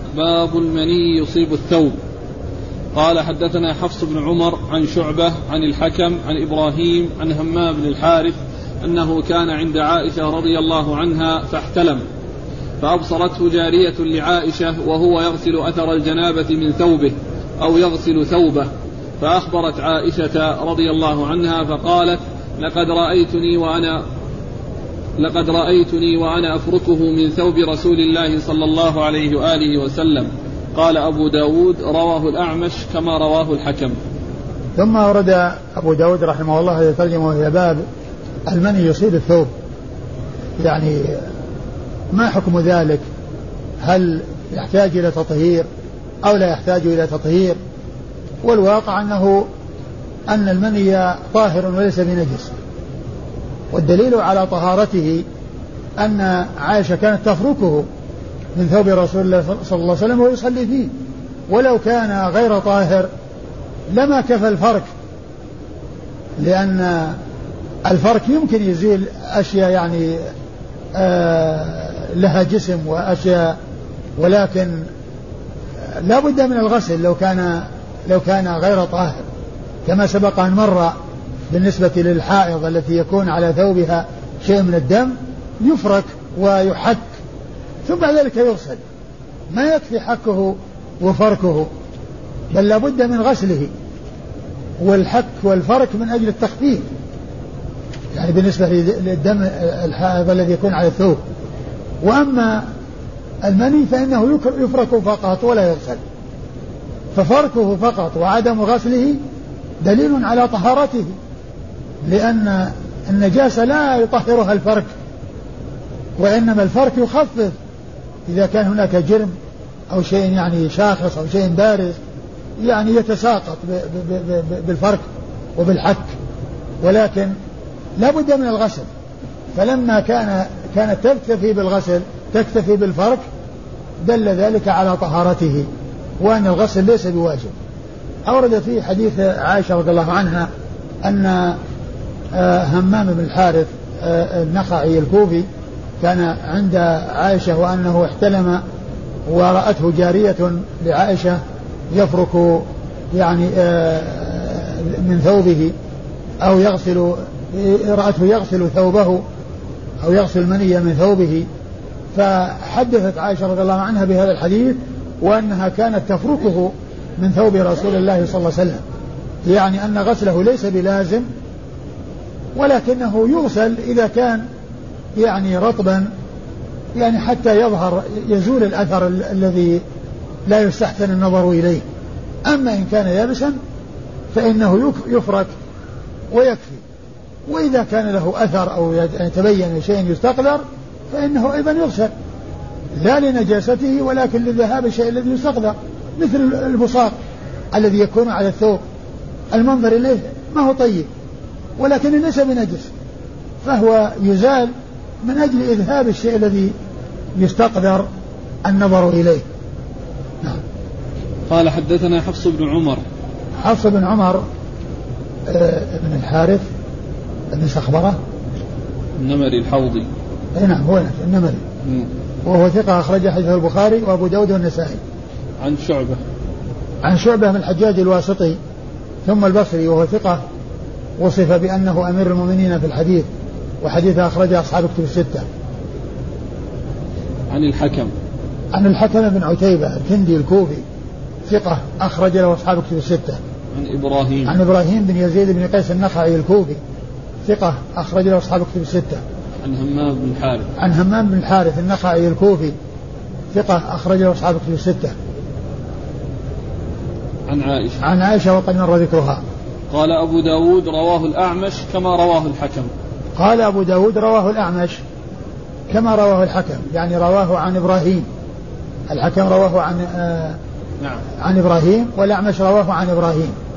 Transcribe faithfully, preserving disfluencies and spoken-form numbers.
باب المني يصيب الثوب. قال حدثنا حفص بن عمر عن شعبة عن الحكم عن إبراهيم عن همام بن الحارث أنه كان عند عائشة رضي الله عنها فاحتلم، فأبصرته جارية لعائشة وهو يغسل أثر الجنابة من ثوبه أو يغسل ثوبه، فأخبرت عائشة رضي الله عنها فقالت لقد رأيتني وأنا لقد رأيتني وأنا أفركه من ثوب رسول الله صلى الله عليه وآله وسلم. قال أبو داود رواه الأعمش كما رواه الحكم. ثم ورد أبو داود رحمه الله يترجمه إلى باب المني يصيب الثوب، يعني ما حكم ذلك؟ هل يحتاج إلى تطهير أو لا يحتاج إلى تطهير؟ والواقع أنه أن المني طاهر وليس بنجس، والدليل على طهارته أن عائشة كانت تفركه من ثوب رسول الله صلى الله عليه وسلم ويصلي فيه، ولو كان غير طاهر لما كفى الفرك، لأن الفرك يمكن يزيل أشياء يعني آه لها جسم وأشياء، ولكن لا بد من الغسل لو كان لو كان غير طاهر، كما سبق أن مر بالنسبة للحائض التي يكون على ثوبها شيء من الدم يفرك ويحك ثم بعد ذلك يغسل، ما يكفي حكه وفركه، بل لا بد من غسله، والحك والفرك من أجل التخفيف، يعني بالنسبة للدم الحائض الذي يكون على الثوب. وأما المني فإنه يفرك فقط ولا يغسل، ففركه فقط وعدم غسله دليل على طهارته، لأن النجاسة لا يطهرها الفرك، وإنما الفرك يخفف إذا كان هناك جرم أو شيء يعني شاخص أو شيء بارز، يعني يتساقط بالفرك وبالحك، ولكن لا بد من الغسل. فلما كان كانت تكتفي بالغسل تكتفي بالفرك دل ذلك على طهارته، وأن الغسل ليس بواجب. أورد في حديث عائشة رضي الله عنها أن همام بن الحارث النخعي الكوفي كان عند عائشة وأنه احتلم ورأته جارية لعائشة يفرك يعني من ثوبه أو يغسل رأته يغسل ثوبه أو يغسل مني من ثوبه، فحدثت عائشة رضي الله عنها بهذا الحديث وأنها كانت تفركه من ثوب رسول الله صلى الله عليه وسلم، يعني أن غسله ليس بلازم، ولكنه يغسل إذا كان يعني رطبا، يعني حتى يظهر يزول الأثر الذي لا يستحسن النظر إليه. أما إن كان يابسا فإنه يفرك ويكفي، وإذا كان له أثر أو يتبين شيء يستقذر فإنه أيضا يغسل، لا لنجاسته ولكن لذهاب الشيء الذي يستقذر، مثل البصاق الذي يكون على الثوب المنظر إليه ما هو طيب ولكن ليس بنجس، فهو يزال من أجل إذهاب الشيء الذي يستقذر النظر إليه. نعم. قال حدثنا حفص بن عمر. حفص بن عمر آه بن الحارث بن سخبرة النمري الحوضي. اي نعم هو النمري، وهو ثقة أخرج حديثه البخاري وأبو داود والنسائي. عن شعبة عن شعبة من الحجاج الواسطي ثم البصري، وهو ثقة وصف بأنه أمير المؤمنين في الحديث، وحديثه أخرج أصحاب كتب الستة. عن الحكم عن الحكم بن عتيبة الكندي الكوفي ثقة أخرج له أصحاب كتب الستة. عن إبراهيم عن إبراهيم بن يزيد بن قيس النخعي الكوفي ثقة أخرج له أصحاب كتب الستة. عن همام بن الحارث عن همام بن الحارث النخعي الكوفي ثقة أخرج له أصحاب كتب الستة. عن عائشة عن عائشة وقد مر ذكرها. قال أبو داود رواه الأعمش كما رواه الحكم. قال أبو داود رواه الأعمش كما رواه الحكم، يعني رواه عن إبراهيم، الحكم رواه عن آه نعم. عن إبراهيم، والأعمش رواه عن إبراهيم.